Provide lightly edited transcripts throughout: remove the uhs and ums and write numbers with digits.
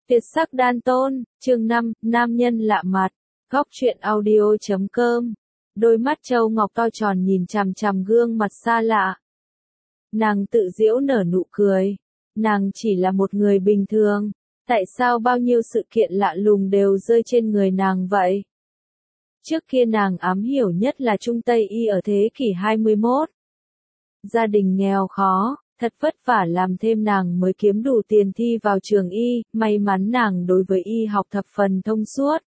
Tuyệt sắc đan tôn, chương 5, nam nhân lạ mặt, góc truyện audio.com. Đôi mắt Châu Ngọc to tròn nhìn chằm chằm gương mặt xa lạ. Nàng tự giễu nở nụ cười. Nàng chỉ là một người bình thường. Tại sao bao nhiêu sự kiện lạ lùng đều rơi trên người nàng vậy? Trước kia nàng ám hiểu nhất là Trung Tây Y ở thế kỷ 21. Gia đình nghèo khó, thật vất vả làm thêm nàng mới kiếm đủ tiền thi vào trường y, may mắn nàng đối với y học thập phần thông suốt.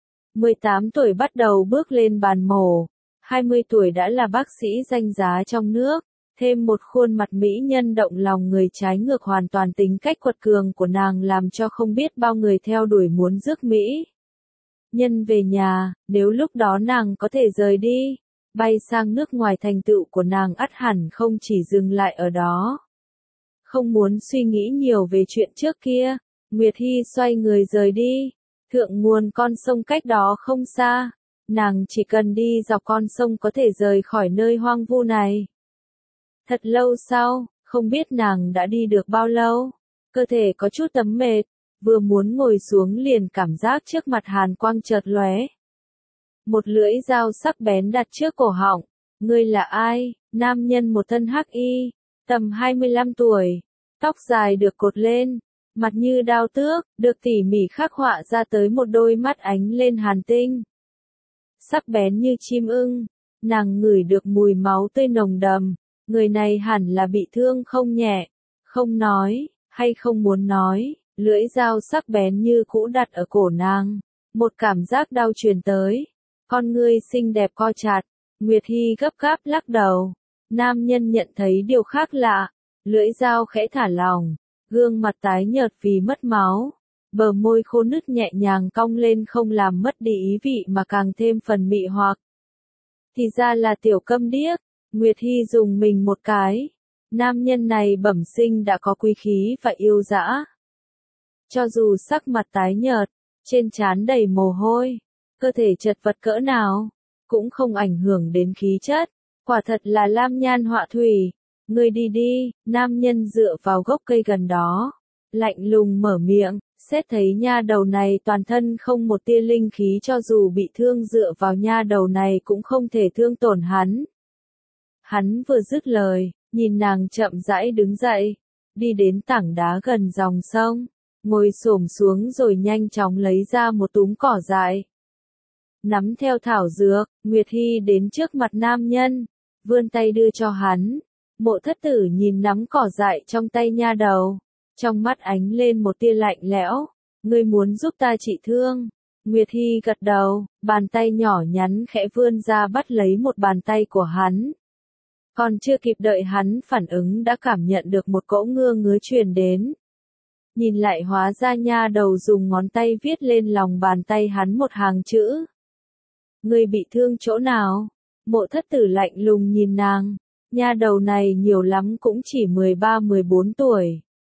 18 tuổi bắt đầu bước lên bàn mổ, 20 tuổi đã là bác sĩ danh giá trong nước, thêm một khuôn mặt mỹ nhân động lòng người trái ngược hoàn toàn tính cách quật cường của nàng làm cho không biết bao người theo đuổi muốn rước Mỹ nhân về nhà, nếu lúc đó nàng có thể rời đi, bay sang nước ngoài thành tựu của nàng ắt hẳn không chỉ dừng lại ở đó. Không muốn suy nghĩ nhiều về chuyện trước kia, Nguyệt Hy xoay người rời đi. Thượng nguồn con sông cách đó không xa, nàng chỉ cần đi dọc con sông có thể rời khỏi nơi hoang vu này. Thật lâu sau, không biết nàng đã đi được bao lâu, cơ thể có chút tấm mệt, vừa muốn ngồi xuống liền cảm giác trước mặt hàn quang chợt lóe. Một lưỡi dao sắc bén đặt trước cổ họng. Ngươi là ai? Nam nhân một thân hắc y, tầm 25 tuổi, tóc dài được cột lên, mặt như đao tước, được tỉ mỉ khắc họa ra tới một đôi mắt ánh lên hàn tinh. Sắc bén như chim ưng, nàng ngửi được mùi máu tươi nồng đậm, người này hẳn là bị thương không nhẹ, không nói, hay không muốn nói, lưỡi dao sắc bén như cũ đặt ở cổ nàng, một cảm giác đau truyền tới. Con ngươi xinh đẹp co chặt, Nguyệt Hy gấp gáp lắc đầu. Nam nhân nhận thấy điều khác lạ, lưỡi dao khẽ thả lỏng, gương mặt tái nhợt vì mất máu, bờ môi khô nứt nhẹ nhàng cong lên không làm mất đi ý vị mà càng thêm phần mị hoặc. Thì ra là tiểu câm điếc, Nguyệt Hy dùng mình một cái. Nam nhân này bẩm sinh đã có quý khí và yêu dã. Cho dù sắc mặt tái nhợt, trên trán đầy mồ hôi, cơ thể chật vật cỡ nào, cũng không ảnh hưởng đến khí chất, quả thật là lam nhan họa thủy. Ngươi đi đi, nam nhân dựa vào gốc cây gần đó, lạnh lùng mở miệng, xét thấy nha đầu này toàn thân không một tia linh khí cho dù bị thương dựa vào nha đầu này cũng không thể thương tổn hắn. Hắn vừa dứt lời, nhìn nàng chậm rãi đứng dậy, đi đến tảng đá gần dòng sông, ngồi xổm xuống rồi nhanh chóng lấy ra một túm cỏ dại. Nắm theo thảo dược, Nguyệt Hy đến trước mặt nam nhân, vươn tay đưa cho hắn. Mộ thất tử nhìn nắm cỏ dại trong tay nha đầu, trong mắt ánh lên một tia lạnh lẽo. Ngươi muốn giúp ta trị thương? Nguyệt Hy gật đầu, bàn tay nhỏ nhắn khẽ vươn ra bắt lấy một bàn tay của hắn. Còn chưa kịp đợi hắn phản ứng đã cảm nhận được một cỗ ngứa truyền đến. Nhìn lại hóa ra nha đầu dùng ngón tay viết lên lòng bàn tay hắn một hàng chữ. Ngươi bị thương chỗ nào? Mộ thất tử lạnh lùng nhìn nàng. Nha đầu này nhiều lắm cũng chỉ 13-14 tuổi.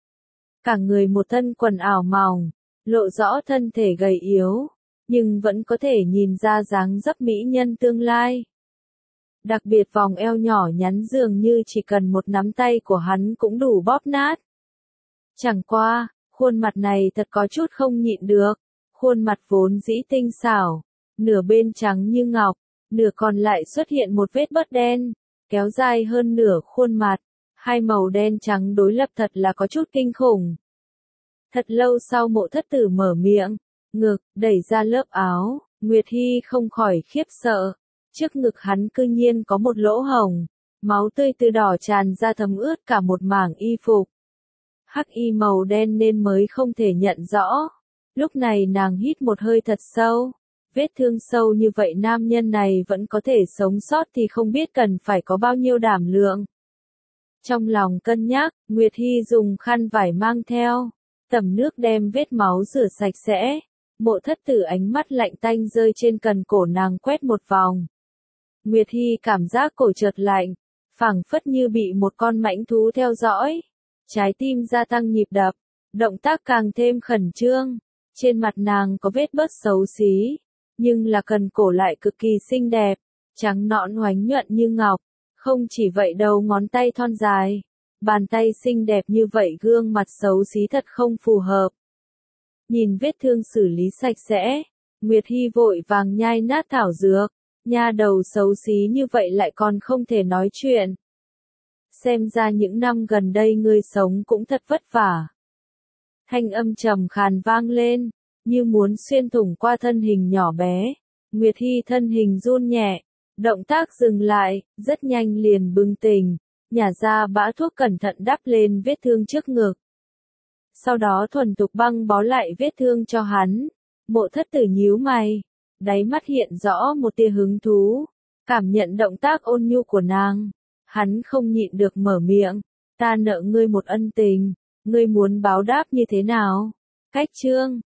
Cả người một thân quần ảo mỏng, lộ rõ thân thể gầy yếu, nhưng vẫn có thể nhìn ra dáng dấp mỹ nhân tương lai. Đặc biệt vòng eo nhỏ nhắn dường như chỉ cần một nắm tay của hắn cũng đủ bóp nát. Chẳng qua, khuôn mặt này thật có chút không nhịn được, khuôn mặt vốn dĩ tinh xảo, nửa bên trắng như ngọc, nửa còn lại xuất hiện một vết bớt đen, kéo dài hơn nửa khuôn mặt, hai màu đen trắng đối lập thật là có chút kinh khủng. Thật lâu sau Mộ thất tử mở miệng, ngực, đẩy ra lớp áo, Nguyệt Hy không khỏi khiếp sợ, trước ngực hắn cư nhiên có một lỗ hổng, máu tươi từ đỏ tràn ra thấm ướt cả một mảng y phục. Hắc y màu đen nên mới không thể nhận rõ. Lúc này nàng hít một hơi thật sâu. Vết thương sâu như vậy nam nhân này vẫn có thể sống sót thì không biết cần phải có bao nhiêu đảm lượng. Trong lòng cân nhắc, Nguyệt Hy dùng khăn vải mang theo, tẩm nước đem vết máu rửa sạch sẽ. Mộ thất tử ánh mắt lạnh tanh rơi trên cần cổ nàng quét một vòng. Nguyệt Hy cảm giác cổ chợt lạnh, phảng phất như bị một con mãnh thú theo dõi. Trái tim gia tăng nhịp đập, động tác càng thêm khẩn trương. Trên mặt nàng có vết bớt xấu xí, nhưng là cần cổ lại cực kỳ xinh đẹp, trắng nõn oánh nhuận như ngọc. Không chỉ vậy đầu ngón tay thon dài, bàn tay xinh đẹp như vậy gương mặt xấu xí thật không phù hợp. nhìn vết thương xử lý sạch sẽ, Nguyệt Hy vội vàng nhai nát thảo dược, nha đầu xấu xí như vậy lại còn không thể nói chuyện. Xem ra những năm gần đây ngươi sống cũng thật vất vả. Thanh âm trầm khàn vang lên, như muốn xuyên thủng qua thân hình nhỏ bé. Nguyệt Hy thân hình run nhẹ, động tác dừng lại, rất nhanh liền bừng tỉnh, nhả ra bã thuốc cẩn thận đắp lên vết thương trước ngực. Sau đó thuần thục băng bó lại vết thương cho hắn. Mộ Thất Tử nhíu mày, đáy mắt hiện rõ một tia hứng thú, cảm nhận động tác ôn nhu của nàng. Hắn không nhịn được mở miệng, ta nợ ngươi một ân tình, ngươi muốn báo đáp như thế nào? Cách chương